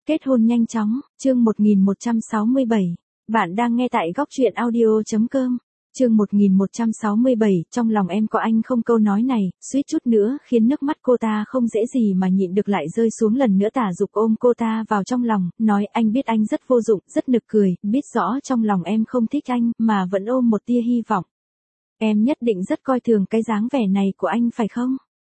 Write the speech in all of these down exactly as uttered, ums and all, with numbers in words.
Kết hôn nhanh chóng, chương một nghìn một trăm sáu mươi bảy. Bạn đang nghe tại góc truyện audio.com. Chương một nghìn một trăm sáu mươi bảy, trong lòng em có anh không, câu nói này, suýt chút nữa khiến nước mắt cô ta không dễ gì mà nhịn được lại rơi xuống lần nữa. Tả Dục ôm cô ta vào trong lòng, nói anh biết anh rất vô dụng, rất nực cười, biết rõ trong lòng em không thích anh, mà vẫn ôm một tia hy vọng. Em nhất định rất coi thường cái dáng vẻ này của anh phải không?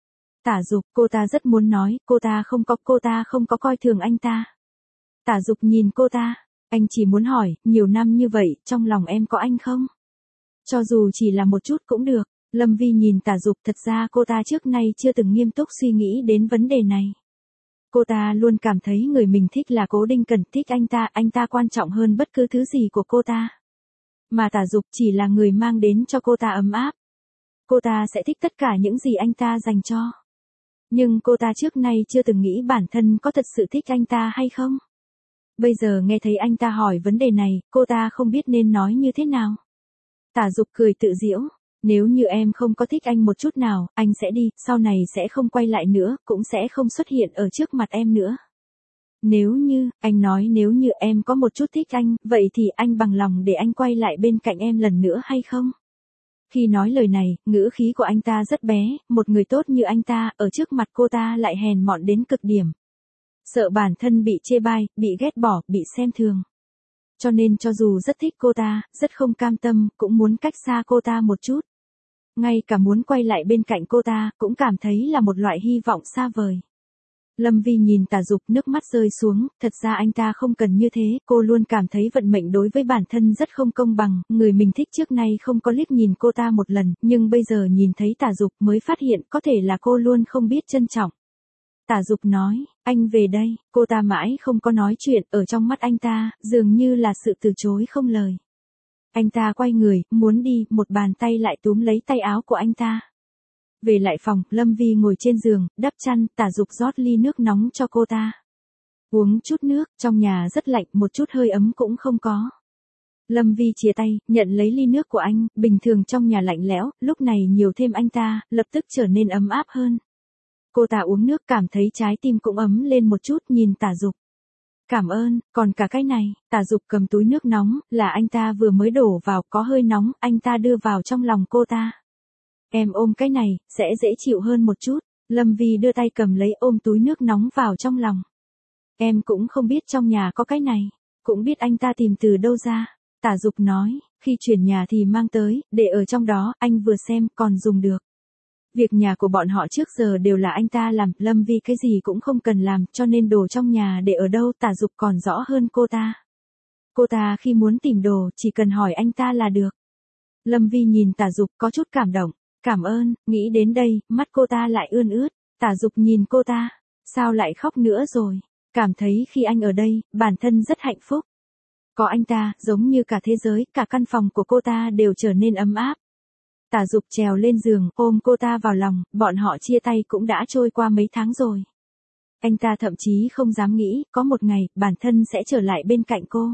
Tả Dục, cô ta rất muốn nói, cô ta không có, cô ta không có coi thường anh ta. Tả Dục nhìn cô ta, anh chỉ muốn hỏi, nhiều năm như vậy, trong lòng em có anh không? Cho dù chỉ là một chút cũng được. Lâm Vi nhìn Tả Dục, thật ra cô ta trước nay chưa từng nghiêm túc suy nghĩ đến vấn đề này. Cô ta luôn cảm thấy người mình thích là Cố Đinh Cẩn, thích anh ta, anh ta quan trọng hơn bất cứ thứ gì của cô ta. Mà Tả Dục chỉ là người mang đến cho cô ta ấm áp. Cô ta sẽ thích tất cả những gì anh ta dành cho. Nhưng cô ta trước nay chưa từng nghĩ bản thân có thật sự thích anh ta hay không. Bây giờ nghe thấy anh ta hỏi vấn đề này, cô ta không biết nên nói như thế nào. Tả Dục cười tự giễu, nếu như em không có thích anh một chút nào, anh sẽ đi, sau này sẽ không quay lại nữa, cũng sẽ không xuất hiện ở trước mặt em nữa. Nếu như, anh nói nếu như em có một chút thích anh, vậy thì anh bằng lòng để anh quay lại bên cạnh em lần nữa hay không? Khi nói lời này, ngữ khí của anh ta rất bé, một người tốt như anh ta, ở trước mặt cô ta lại hèn mọn đến cực điểm. Sợ bản thân bị chê bai, bị ghét bỏ, bị xem thường. Cho nên cho dù rất thích cô ta, rất không cam tâm, cũng muốn cách xa cô ta một chút. Ngay cả muốn quay lại bên cạnh cô ta, cũng cảm thấy là một loại hy vọng xa vời. Lâm Vi nhìn Tả Dục, nước mắt rơi xuống, thật ra anh ta không cần như thế, cô luôn cảm thấy vận mệnh đối với bản thân rất không công bằng, người mình thích trước nay không có liếc nhìn cô ta một lần, nhưng bây giờ nhìn thấy Tả Dục mới phát hiện có thể là cô luôn không biết trân trọng. Tả Dục nói, anh về đây, cô ta mãi không có nói chuyện, ở trong mắt anh ta, dường như là sự từ chối không lời. Anh ta quay người, muốn đi, một bàn tay lại túm lấy tay áo của anh ta. Về lại phòng, Lâm Vi ngồi trên giường, đắp chăn, Tả Dục rót ly nước nóng cho cô ta. Uống chút nước, trong nhà rất lạnh, một chút hơi ấm cũng không có. Lâm Vi chìa tay, nhận lấy ly nước của anh, bình thường trong nhà lạnh lẽo, lúc này nhiều thêm anh ta, lập tức trở nên ấm áp hơn. Cô ta uống nước cảm thấy trái tim cũng ấm lên một chút, nhìn Tả Dục. Cảm ơn, còn cả cái này, Tả Dục cầm túi nước nóng, là anh ta vừa mới đổ vào, có hơi nóng, anh ta đưa vào trong lòng cô ta. Em ôm cái này, sẽ dễ chịu hơn một chút. Lâm Vi đưa tay cầm lấy ôm túi nước nóng vào trong lòng. Em cũng không biết trong nhà có cái này, cũng biết anh ta tìm từ đâu ra. Tả Dục nói, khi chuyển nhà thì mang tới, để ở trong đó, anh vừa xem, còn dùng được. Việc nhà của bọn họ trước giờ đều là anh ta làm, Lâm Vi cái gì cũng không cần làm, cho nên đồ trong nhà để ở đâu Tả Dục còn rõ hơn cô ta. Cô ta khi muốn tìm đồ, chỉ cần hỏi anh ta là được. Lâm Vi nhìn Tả Dục có chút cảm động, cảm ơn, nghĩ đến đây, mắt cô ta lại ươn ướt. Tả Dục nhìn cô ta, sao lại khóc nữa rồi, cảm thấy khi anh ở đây, bản thân rất hạnh phúc. Có anh ta, giống như cả thế giới, cả căn phòng của cô ta đều trở nên ấm áp. Tả Dục trèo lên giường, ôm cô ta vào lòng, bọn họ chia tay cũng đã trôi qua mấy tháng rồi. Anh ta thậm chí không dám nghĩ, có một ngày, bản thân sẽ trở lại bên cạnh cô.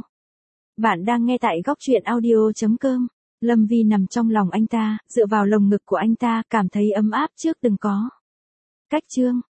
Bạn đang nghe tại góc truyện audio.com. Lâm Vi nằm trong lòng anh ta, dựa vào lồng ngực của anh ta, cảm thấy ấm áp trước từng có. Cách chương